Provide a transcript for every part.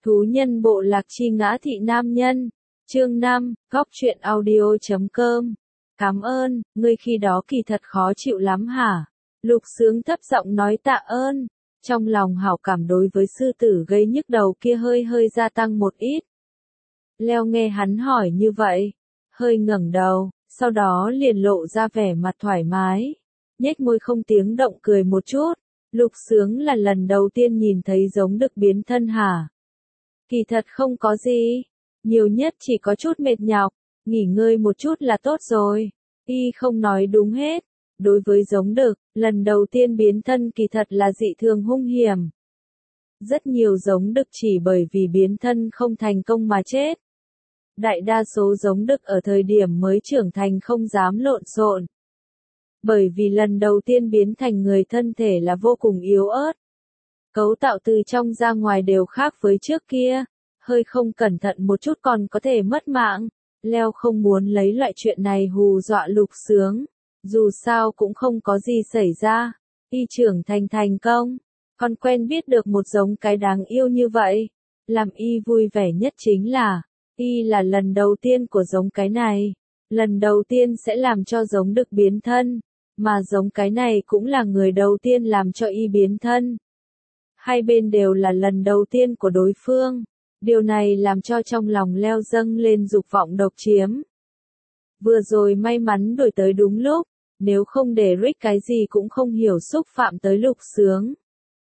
Thú nhân bộ lạc chi ngã thị nam nhân. Chương 5, góc truyện audio.com. Cảm ơn, ngươi khi đó kỳ thật khó chịu lắm hả? Lục Sướng thấp giọng nói tạ ơn. Trong lòng hảo cảm đối với sư tử gây nhức đầu kia hơi gia tăng một ít. Leo nghe hắn hỏi như vậy, hơi ngẩng đầu, sau đó liền lộ ra vẻ mặt thoải mái. Nhếch môi không tiếng động cười một chút. Lục Sướng là lần đầu tiên nhìn thấy giống đực biến thân hả? Kỳ thật không có gì, nhiều nhất chỉ có chút mệt nhọc, nghỉ ngơi một chút là tốt rồi. Y không nói đúng hết, đối với giống đực, lần đầu tiên biến thân kỳ thật là dị thường hung hiểm. Rất nhiều giống đực chỉ bởi vì biến thân không thành công mà chết. Đại đa số giống đực ở thời điểm mới trưởng thành không dám lộn xộn. Bởi vì lần đầu tiên biến thành người thân thể là vô cùng yếu ớt. Cấu tạo từ trong ra ngoài đều khác với trước kia, hơi không cẩn thận một chút còn có thể mất mạng. Leo không muốn lấy loại chuyện này hù dọa Lục Sướng, dù sao cũng không có gì xảy ra. Y trưởng thành công, còn quen biết được một giống cái đáng yêu như vậy. Làm Y vui vẻ nhất chính là, Y là lần đầu tiên của giống cái này, lần đầu tiên sẽ làm cho giống đực biến thân, mà giống cái này cũng là người đầu tiên làm cho Y biến thân. Hai bên đều là lần đầu tiên của đối phương. Điều này làm cho trong lòng Leo dâng lên dục vọng độc chiếm. Vừa rồi may mắn đuổi tới đúng lúc, nếu không để Rick cái gì cũng không hiểu xúc phạm tới Lục Sướng.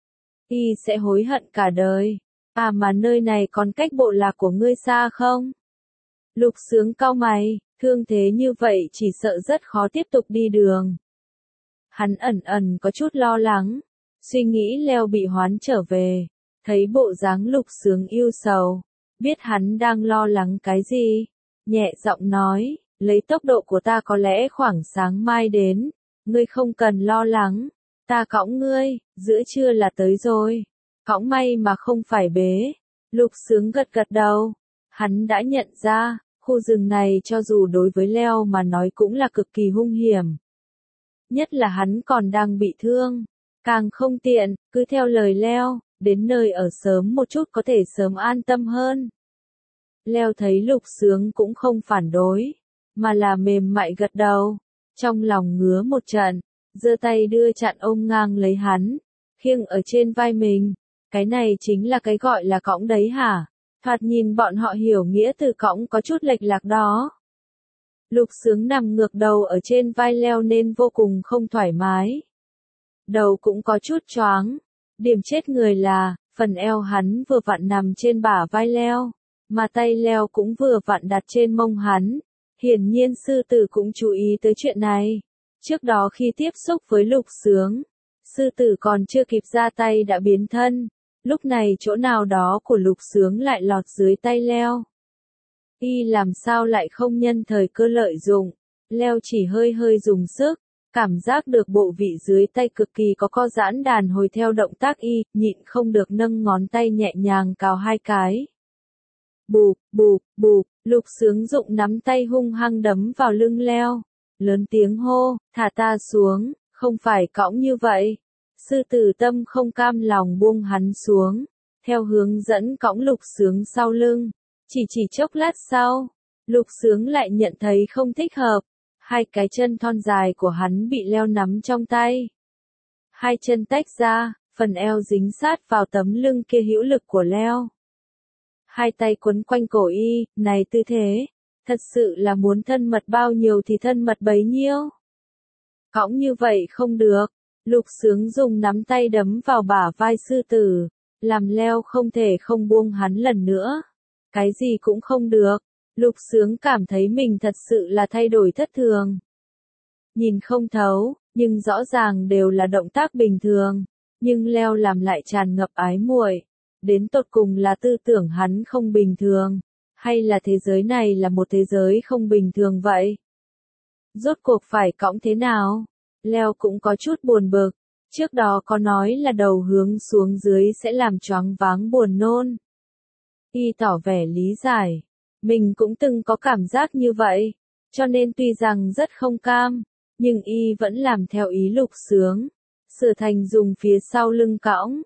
Y sẽ hối hận cả đời. À mà nơi này còn cách bộ lạc của ngươi xa không? Lục Sướng cau mày, thương thế như vậy chỉ sợ rất khó tiếp tục đi đường. Hắn ẩn có chút lo lắng, suy nghĩ Leo bị hoán trở về. Thấy bộ dáng Lục Sướng ưu sầu, biết hắn đang lo lắng cái gì, nhẹ giọng nói, lấy tốc độ của ta có lẽ khoảng sáng mai đến, ngươi không cần lo lắng, ta cõng ngươi, giữa trưa là tới rồi, cõng may mà không phải bế. Lục Sướng gật đầu, hắn đã nhận ra, khu rừng này cho dù đối với Leo mà nói cũng là cực kỳ hung hiểm. Nhất là hắn còn đang bị thương, càng không tiện, cứ theo lời Leo. Đến nơi ở sớm một chút có thể sớm an tâm hơn. Leo thấy Lục Sướng cũng không phản đối, mà là mềm mại gật đầu, trong lòng ngứa một trận, giơ tay đưa chặn ôm ngang lấy hắn, khiêng ở trên vai mình. Cái này chính là cái gọi là cõng đấy hả? Thoạt nhìn bọn họ hiểu nghĩa từ cõng có chút lệch lạc đó. Lục Sướng nằm ngược đầu ở trên vai Leo nên vô cùng không thoải mái. Đầu cũng có chút choáng. Điểm chết người là, phần eo hắn vừa vặn nằm trên bả vai Leo, mà tay Leo cũng vừa vặn đặt trên mông hắn. Hiển nhiên sư tử cũng chú ý tới chuyện này. Trước đó khi tiếp xúc với Lục Sướng, sư tử còn chưa kịp ra tay đã biến thân. Lúc này chỗ nào đó của Lục Sướng lại lọt dưới tay Leo. Y làm sao lại không nhân thời cơ lợi dụng, Leo chỉ hơi dùng sức. Cảm giác được bộ vị dưới tay cực kỳ có co giãn đàn hồi theo động tác Y, nhịn không được nâng ngón tay nhẹ nhàng cào hai cái. Bụp, Lục Sướng dụng nắm tay hung hăng đấm vào lưng Leo. Lớn tiếng hô, thả ta xuống, không phải cõng như vậy. Sư tử tâm không cam lòng buông hắn xuống, theo hướng dẫn cõng Lục Sướng sau lưng. Chỉ chốc lát sau, Lục Sướng lại nhận thấy không thích hợp. Hai cái chân thon dài của hắn bị Leo nắm trong tay. Hai chân tách ra, phần eo dính sát vào tấm lưng kia hữu lực của Leo. Hai tay quấn quanh cổ Y, này tư thế, thật sự là muốn thân mật bao nhiêu thì thân mật bấy nhiêu. Cõng như vậy không được, Lục Sướng dùng nắm tay đấm vào bả vai sư tử, làm Leo không thể không buông hắn lần nữa. Cái gì cũng không được. Lục Sướng cảm thấy mình thật sự là thay đổi thất thường. Nhìn không thấu, nhưng rõ ràng đều là động tác bình thường. Nhưng Leo làm lại tràn ngập ái muội. Đến tột cùng là tư tưởng hắn không bình thường, hay là thế giới này là một thế giới không bình thường vậy? Rốt cuộc phải cõng thế nào? Leo cũng có chút buồn bực. Trước đó có nói là đầu hướng xuống dưới sẽ làm choáng váng buồn nôn. Y tỏ vẻ lý giải. Mình cũng từng có cảm giác như vậy, cho nên tuy rằng rất không cam, nhưng Y vẫn làm theo ý Lục Sướng, sửa thành dùng phía sau lưng cõng.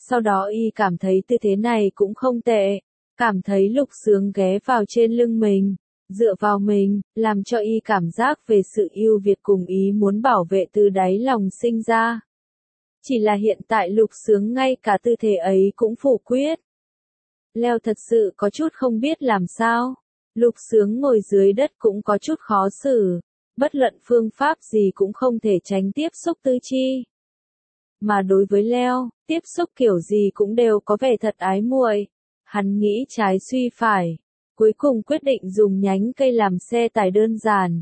Sau đó y cảm thấy tư thế này cũng không tệ, cảm thấy Lục Sướng ghé vào trên lưng mình, dựa vào mình, làm cho y cảm giác về sự ưu việt cùng ý muốn bảo vệ từ đáy lòng sinh ra. Chỉ là hiện tại Lục Sướng ngay cả tư thế ấy cũng phủ quyết. Leo thật sự có chút không biết làm sao. Lục Sướng ngồi dưới đất cũng có chút khó xử. Bất luận phương pháp gì cũng không thể tránh tiếp xúc tư chi. Mà đối với Leo, tiếp xúc kiểu gì cũng đều có vẻ thật ái muội. Hắn nghĩ trái suy phải. Cuối cùng quyết định dùng nhánh cây làm xe tải đơn giản.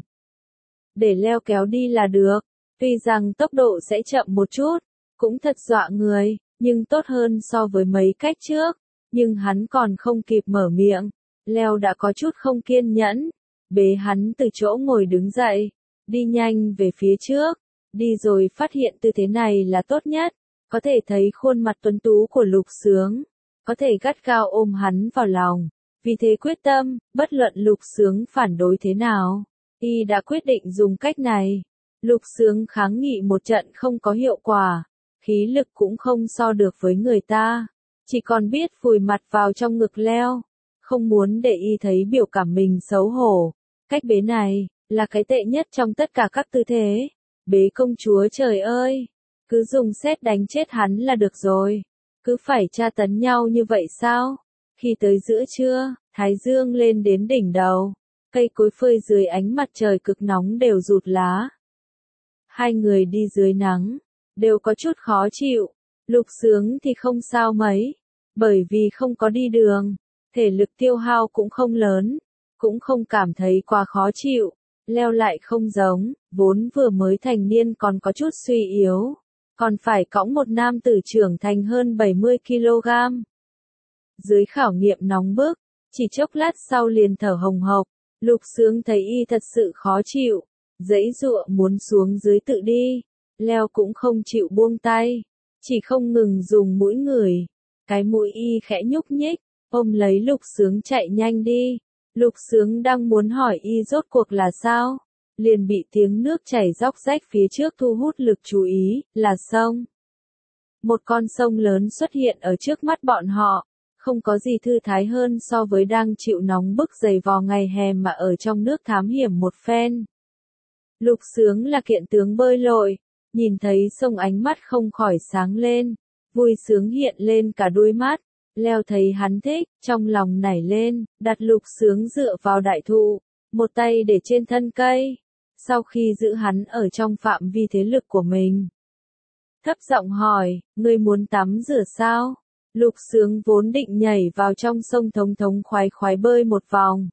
Để Leo kéo đi là được. Tuy rằng tốc độ sẽ chậm một chút, cũng thật dọa người, nhưng tốt hơn so với mấy cách trước. Nhưng hắn còn không kịp mở miệng. Leo đã có chút không kiên nhẫn. Bế hắn từ chỗ ngồi đứng dậy. Đi nhanh về phía trước. Đi rồi phát hiện tư thế này là tốt nhất. Có thể thấy khuôn mặt tuấn tú của Lục Sướng. Có thể gắt gao ôm hắn vào lòng. Vì thế quyết tâm, bất luận Lục Sướng phản đối thế nào. Y đã quyết định dùng cách này. Lục Sướng kháng nghị một trận không có hiệu quả. Khí lực cũng không so được với người ta. Chỉ còn biết vùi mặt vào trong ngực Leo. Không muốn để y thấy biểu cảm mình xấu hổ. Cách bế này, là cái tệ nhất trong tất cả các tư thế. Bế công chúa trời ơi. Cứ dùng sét đánh chết hắn là được rồi. Cứ phải tra tấn nhau như vậy sao? Khi tới giữa trưa, thái dương lên đến đỉnh đầu. Cây cối phơi dưới ánh mặt trời cực nóng đều rụt lá. Hai người đi dưới nắng, đều có chút khó chịu. Lục Sướng thì không sao mấy. Bởi vì không có đi đường, thể lực tiêu hao cũng không lớn, cũng không cảm thấy quá khó chịu. Leo lại không giống, vốn vừa mới thành niên còn có chút suy yếu, còn phải cõng một nam tử trưởng thành hơn 70 kg. Dưới khảo nghiệm nóng bức, chỉ chốc lát sau liền thở hồng hộc, Lục Sướng thấy y thật sự khó chịu, giãy giụa muốn xuống dưới tự đi. Leo cũng không chịu buông tay, chỉ không ngừng dùng mũi ngửi. Cái mũi y khẽ nhúc nhích, ôm lấy Lục Sướng chạy nhanh đi. Lục Sướng đang muốn hỏi y rốt cuộc là sao, liền bị tiếng nước chảy róc rách phía trước thu hút lực chú ý, là sông. Một con sông lớn xuất hiện ở trước mắt bọn họ, không có gì thư thái hơn so với đang chịu nóng bức dày vò ngày hè mà ở trong nước thám hiểm một phen. Lục Sướng là kiện tướng bơi lội, nhìn thấy sông ánh mắt không khỏi sáng lên, vui sướng hiện lên cả đuôi mắt. Leo thấy hắn thích, trong lòng nảy lên, đặt Lục Sướng dựa vào đại thụ, một tay để trên thân cây. Sau khi giữ hắn ở trong phạm vi thế lực của mình, thấp giọng hỏi, ngươi muốn tắm rửa sao? Lục Sướng vốn định nhảy vào trong sông thống thống khoái khoái bơi một vòng.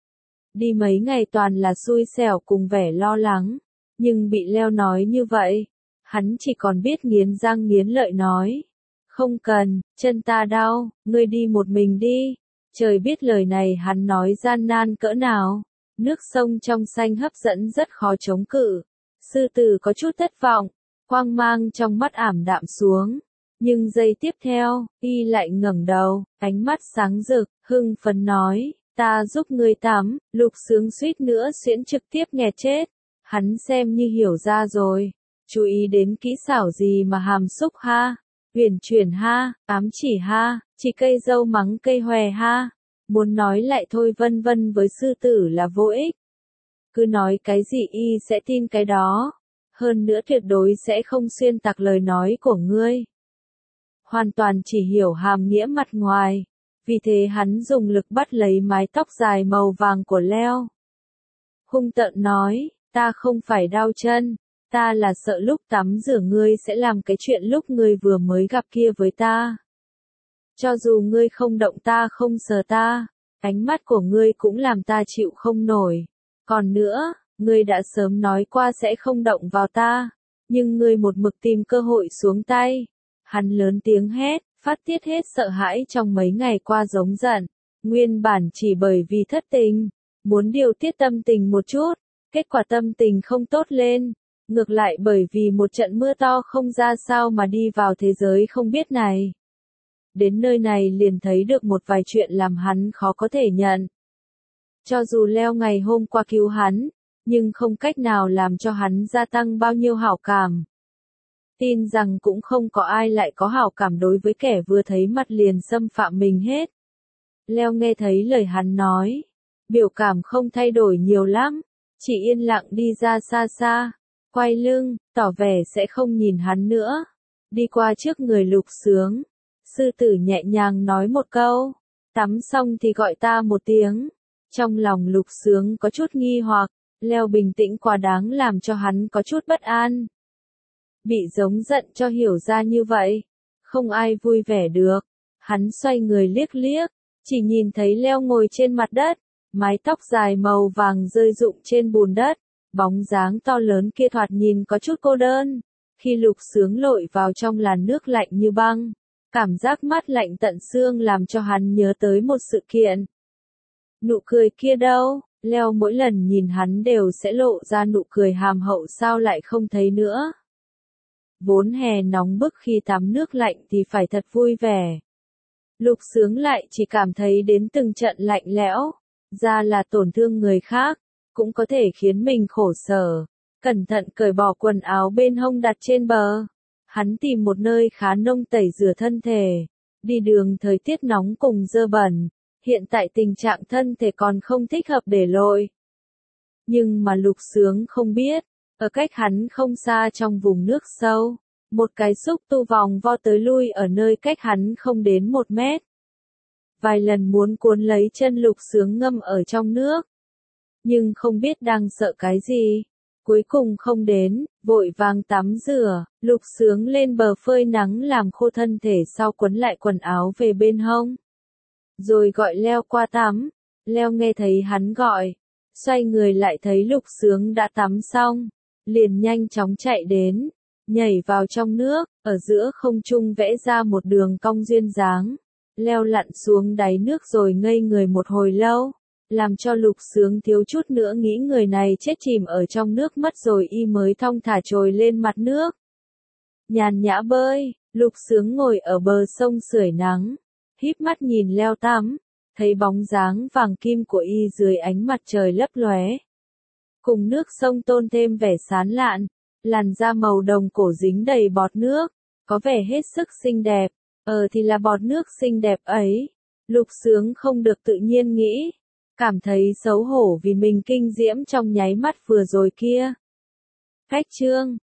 Đi mấy ngày toàn là xui xẻo cùng vẻ lo lắng, nhưng bị Leo nói như vậy, hắn chỉ còn biết nghiến răng nghiến lợi nói. Không cần, chân ta đau, ngươi đi một mình đi. Trời biết lời này hắn nói gian nan cỡ nào. Nước sông trong xanh hấp dẫn rất khó chống cự. Sư tử có chút thất vọng, quang mang trong mắt ảm đạm xuống. Nhưng giây tiếp theo, y lại ngẩng đầu, ánh mắt sáng rực, hưng phấn nói, ta giúp ngươi tắm. Lục Sướng suýt nữa xuyễn trực tiếp nghẹt chết. Hắn xem như hiểu ra rồi. Chú ý đến kỹ xảo gì mà hàm xúc ha. Huyền chuyển ha, ám chỉ ha, chỉ cây dâu mắng cây hòe ha. Muốn nói lại thôi vân vân với sư tử là vô ích. Cứ nói cái gì y sẽ tin cái đó. Hơn nữa tuyệt đối sẽ không xuyên tạc lời nói của ngươi. Hoàn toàn chỉ hiểu hàm nghĩa mặt ngoài. Vì thế hắn dùng lực bắt lấy mái tóc dài màu vàng của Leo. Hung tợn nói, ta không phải đau chân. Ta là sợ lúc tắm rửa ngươi sẽ làm cái chuyện lúc ngươi vừa mới gặp kia với ta. Cho dù ngươi không động ta không sờ ta, ánh mắt của ngươi cũng làm ta chịu không nổi. Còn nữa, ngươi đã sớm nói qua sẽ không động vào ta, nhưng ngươi một mực tìm cơ hội xuống tay. Hắn lớn tiếng hét, phát tiết hết sợ hãi trong mấy ngày qua giống giận. Nguyên bản chỉ bởi vì thất tình, muốn điều tiết tâm tình một chút, kết quả tâm tình không tốt lên. Ngược lại bởi vì một trận mưa to không ra sao mà đi vào thế giới không biết này. Đến nơi này liền thấy được một vài chuyện làm hắn khó có thể nhận. Cho dù Leo ngày hôm qua cứu hắn, nhưng không cách nào làm cho hắn gia tăng bao nhiêu hảo cảm. tin rằng cũng không có ai lại có hảo cảm đối với kẻ vừa thấy mặt liền xâm phạm mình hết. Leo nghe thấy lời hắn nói, biểu cảm không thay đổi nhiều lắm, chỉ yên lặng đi ra xa xa, quay lưng, tỏ vẻ sẽ không nhìn hắn nữa. Đi qua trước người Lục Sướng, sư tử nhẹ nhàng nói một câu, tắm xong thì gọi ta một tiếng. Trong lòng Lục Sướng có chút nghi hoặc, Leo bình tĩnh quá đáng làm cho hắn có chút bất an. Bị giống giận cho hiểu ra như vậy, không ai vui vẻ được. Hắn xoay người liếc liếc, chỉ nhìn thấy Leo ngồi trên mặt đất, mái tóc dài màu vàng rơi rụng trên bùn đất, bóng dáng to lớn kia thoạt nhìn có chút cô đơn. Khi Lục Sướng lội vào trong làn nước lạnh như băng, cảm giác mát lạnh tận xương làm cho hắn nhớ tới một sự kiện. Nụ cười kia đâu? Leo mỗi lần nhìn hắn đều sẽ lộ ra nụ cười hàm hậu, sao lại không thấy nữa? Vốn hè nóng bức khi tắm nước lạnh thì phải thật vui vẻ. Lục Sướng lại chỉ cảm thấy đến từng trận lạnh lẽo, ra là tổn thương người khác, cũng có thể khiến mình khổ sở. Cẩn thận cởi bỏ quần áo bên hông đặt trên bờ. Hắn tìm một nơi khá nông tẩy rửa thân thể. Đi đường thời tiết nóng cùng dơ bẩn, hiện tại tình trạng thân thể còn không thích hợp để lội. Nhưng mà Lục Sướng không biết, ở cách hắn không xa trong vùng nước sâu, một cái xúc tu vòng vo tới lui ở nơi cách hắn không đến 1 mét. Vài lần muốn cuốn lấy chân Lục Sướng ngâm ở trong nước, nhưng không biết đang sợ cái gì. Cuối cùng không đến, vội vàng tắm rửa, Lục Sướng lên bờ phơi nắng làm khô thân thể sau quấn lại quần áo về bên hông. Rồi gọi Leo qua tắm. Leo nghe thấy hắn gọi, xoay người lại thấy Lục Sướng đã tắm xong, liền nhanh chóng chạy đến, nhảy vào trong nước, ở giữa không trung vẽ ra một đường cong duyên dáng. Leo lặn xuống đáy nước rồi ngây người một hồi lâu, làm cho Lục Sướng thiếu chút nữa nghĩ người này chết chìm ở trong nước mất rồi, y mới thong thả trồi lên mặt nước. Nhàn nhã bơi, Lục Sướng ngồi ở bờ sông sưởi nắng, híp mắt nhìn Leo tắm, thấy bóng dáng vàng kim của y dưới ánh mặt trời lấp lóe. Cùng nước sông tôn thêm vẻ sán lạn, làn da màu đồng cổ dính đầy bọt nước, có vẻ hết sức xinh đẹp. Thì là bọt nước xinh đẹp ấy. Lục Sướng không được tự nhiên nghĩ, cảm thấy xấu hổ vì mình kinh diễm trong nháy mắt vừa rồi kia. Cách chương